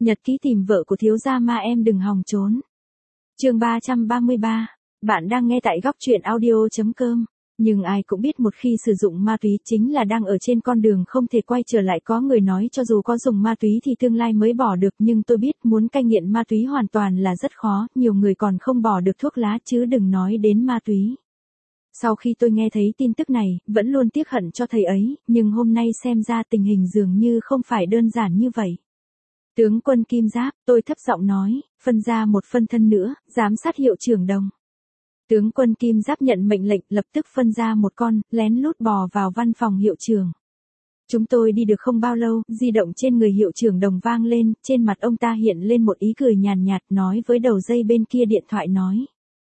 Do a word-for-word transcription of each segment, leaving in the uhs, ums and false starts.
Nhật ký tìm vợ của thiếu gia ma em đừng hòng trốn. Chương ba trăm ba mươi ba. Bạn đang nghe tại góc truyện audio chấm com. Nhưng ai cũng biết một khi sử dụng ma túy chính là đang ở trên con đường không thể quay trở lại. Có người nói cho dù có dùng ma túy thì tương lai mới bỏ được, nhưng tôi biết muốn cai nghiện ma túy hoàn toàn là rất khó, nhiều người còn không bỏ được thuốc lá chứ đừng nói đến ma túy. Sau khi tôi nghe thấy tin tức này, vẫn luôn tiếc hận cho thầy ấy, nhưng hôm nay xem ra tình hình dường như không phải đơn giản như vậy. Tướng quân Kim Giáp, tôi thấp giọng nói, phân ra một phân thân nữa, giám sát Hiệu trưởng Đồng. Tướng quân Kim Giáp nhận mệnh lệnh, lập tức phân ra một con, lén lút bò vào văn phòng hiệu trưởng. Chúng tôi đi được không bao lâu, di động trên người Hiệu trưởng Đồng vang lên, trên mặt ông ta hiện lên một ý cười nhàn nhạt, nói với đầu dây bên kia điện thoại nói.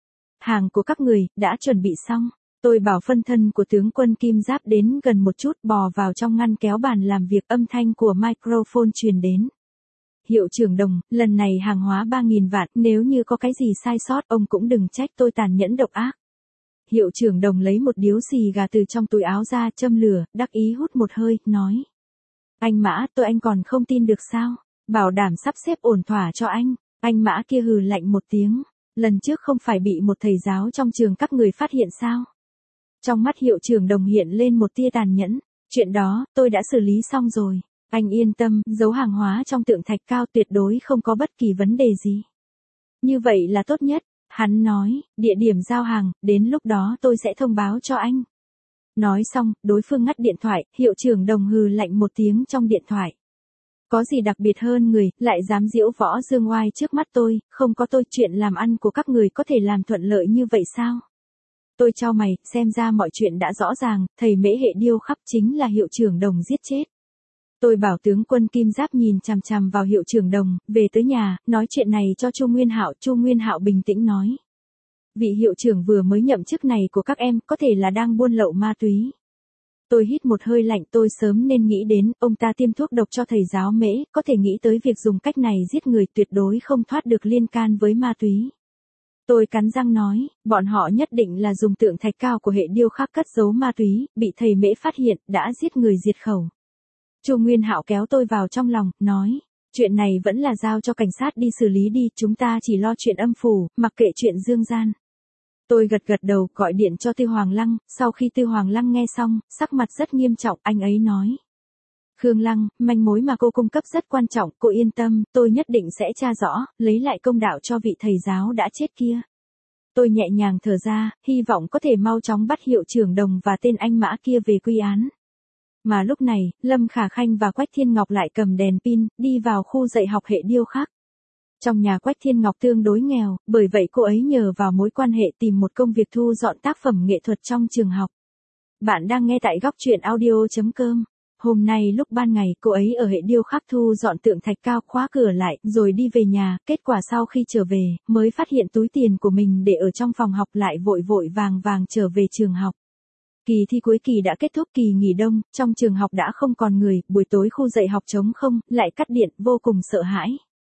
Hàng của các người, đã chuẩn bị xong. Tôi bảo phân thân của tướng quân Kim Giáp đến gần một chút, bò vào trong ngăn kéo bàn làm việc, âm thanh của microphone truyền đến. Hiệu trưởng Đồng, lần này hàng hóa ba nghìn vạn, nếu như có cái gì sai sót, ông cũng đừng trách tôi tàn nhẫn độc ác. Hiệu trưởng Đồng lấy một điếu xì gà từ trong túi áo ra, châm lửa, đắc ý hút một hơi, nói. Anh Mã, tôi anh còn không tin được sao? Bảo đảm sắp xếp ổn thỏa cho anh. Anh Mã kia hừ lạnh một tiếng. Lần trước không phải bị một thầy giáo trong trường các người phát hiện sao? Trong mắt Hiệu trưởng Đồng hiện lên một tia tàn nhẫn. Chuyện đó, tôi đã xử lý xong rồi. Anh yên tâm, giấu hàng hóa trong tượng thạch cao tuyệt đối không có bất kỳ vấn đề gì. Như vậy là tốt nhất, hắn nói, địa điểm giao hàng, đến lúc đó tôi sẽ thông báo cho anh. Nói xong, đối phương ngắt điện thoại, Hiệu trưởng Đồng hừ lạnh một tiếng trong điện thoại. Có gì đặc biệt hơn người, lại dám diễu võ dương oai trước mắt tôi, không có tôi, chuyện làm ăn của các người có thể làm thuận lợi như vậy sao? Tôi chau mày, xem ra mọi chuyện đã rõ ràng, thầy Mễ Hệ Điêu Khắc chính là Hiệu trưởng Đồng giết chết. Tôi bảo tướng quân Kim Giáp nhìn chằm chằm vào Hiệu trưởng Đồng, về tới nhà, nói chuyện này cho Chu Nguyên Hạo. Chu Nguyên Hạo bình tĩnh nói. Vị hiệu trưởng vừa mới nhậm chức này của các em có thể là đang buôn lậu ma túy. Tôi hít một hơi lạnh, tôi sớm nên nghĩ đến, ông ta tiêm thuốc độc cho thầy giáo Mễ, có thể nghĩ tới việc dùng cách này giết người, tuyệt đối không thoát được liên can với ma túy. Tôi cắn răng nói, bọn họ nhất định là dùng tượng thạch cao của Hệ Điêu Khắc cất giấu ma túy, bị thầy Mễ phát hiện, đã giết người diệt khẩu. Chu Nguyên Hạo kéo tôi vào trong lòng, nói, chuyện này vẫn là giao cho cảnh sát đi xử lý đi, chúng ta chỉ lo chuyện âm phủ, mặc kệ chuyện dương gian. Tôi gật gật đầu, gọi điện cho Tư Hoàng Lăng, sau khi Tư Hoàng Lăng nghe xong, sắc mặt rất nghiêm trọng, anh ấy nói. Khương Lăng, manh mối mà cô cung cấp rất quan trọng, cô yên tâm, tôi nhất định sẽ tra rõ, lấy lại công đạo cho vị thầy giáo đã chết kia. Tôi nhẹ nhàng thở ra, hy vọng có thể mau chóng bắt Hiệu trưởng Đồng và tên anh Mã kia về quy án. Mà lúc này, Lâm Khả Khanh và Quách Thiên Ngọc lại cầm đèn pin, đi vào khu dạy học Hệ Điêu Khắc. Trong nhà Quách Thiên Ngọc tương đối nghèo, bởi vậy cô ấy nhờ vào mối quan hệ tìm một công việc thu dọn tác phẩm nghệ thuật trong trường học. Bạn đang nghe tại góc truyện audio chấm com. Hôm nay lúc ban ngày cô ấy ở Hệ Điêu Khắc thu dọn tượng thạch cao, khóa cửa lại, rồi đi về nhà, kết quả sau khi trở về, mới phát hiện túi tiền của mình để ở trong phòng học, lại vội vội vàng vàng trở về trường học. Kỳ thi cuối kỳ đã kết thúc, kỳ nghỉ đông, trong trường học đã không còn người, buổi tối khu dạy học trống không, lại cắt điện, vô cùng sợ hãi.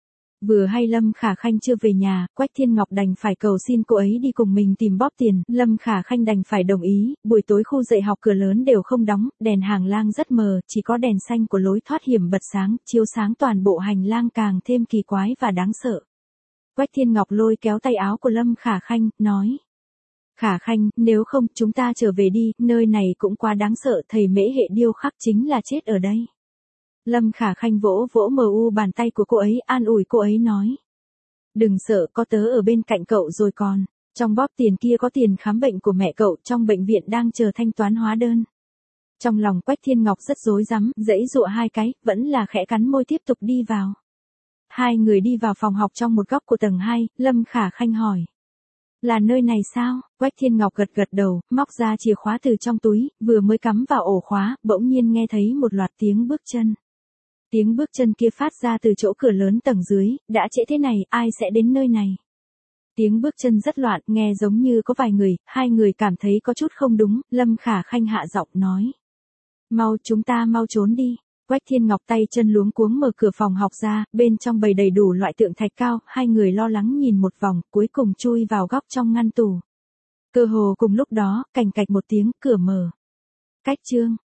Vừa hay Lâm Khả Khanh chưa về nhà, Quách Thiên Ngọc đành phải cầu xin cô ấy đi cùng mình tìm bóp tiền, Lâm Khả Khanh đành phải đồng ý, buổi tối khu dạy học cửa lớn đều không đóng, đèn hàng lang rất mờ, chỉ có đèn xanh của lối thoát hiểm bật sáng, chiếu sáng toàn bộ hành lang càng thêm kỳ quái và đáng sợ. Quách Thiên Ngọc lôi kéo tay áo của Lâm Khả Khanh, nói. Khả Khanh, nếu không, chúng ta trở về đi, nơi này cũng quá đáng sợ, thầy Mễ Hệ Điêu Khắc chính là chết ở đây. Lâm Khả Khanh vỗ vỗ mờ u bàn tay của cô ấy, an ủi cô ấy nói. Đừng sợ, có tớ ở bên cạnh cậu rồi còn. Trong bóp tiền kia có tiền khám bệnh của mẹ cậu, trong bệnh viện đang chờ thanh toán hóa đơn. Trong lòng Quách Thiên Ngọc rất rối rắm, giãy giụa hai cái, vẫn là khẽ cắn môi tiếp tục đi vào. Hai người đi vào phòng học trong một góc của tầng hai, Lâm Khả Khanh hỏi. Là nơi này sao? Quách Thiên Ngọc gật gật đầu, móc ra chìa khóa từ trong túi, vừa mới cắm vào ổ khóa, bỗng nhiên nghe thấy một loạt tiếng bước chân. Tiếng bước chân kia phát ra từ chỗ cửa lớn tầng dưới, đã trễ thế này, ai sẽ đến nơi này? Tiếng bước chân rất loạn, nghe giống như có vài người, hai người cảm thấy có chút không đúng, Lâm Khả Khanh hạ giọng nói. Mau, chúng ta mau trốn đi. Quách Thiên Ngọc tay chân luống cuống mở cửa phòng học ra, bên trong bày đầy đủ loại tượng thạch cao, hai người lo lắng nhìn một vòng, cuối cùng chui vào góc trong ngăn tủ. Cơ hồ cùng lúc đó, cành cạch một tiếng, cửa mở. Cách chương,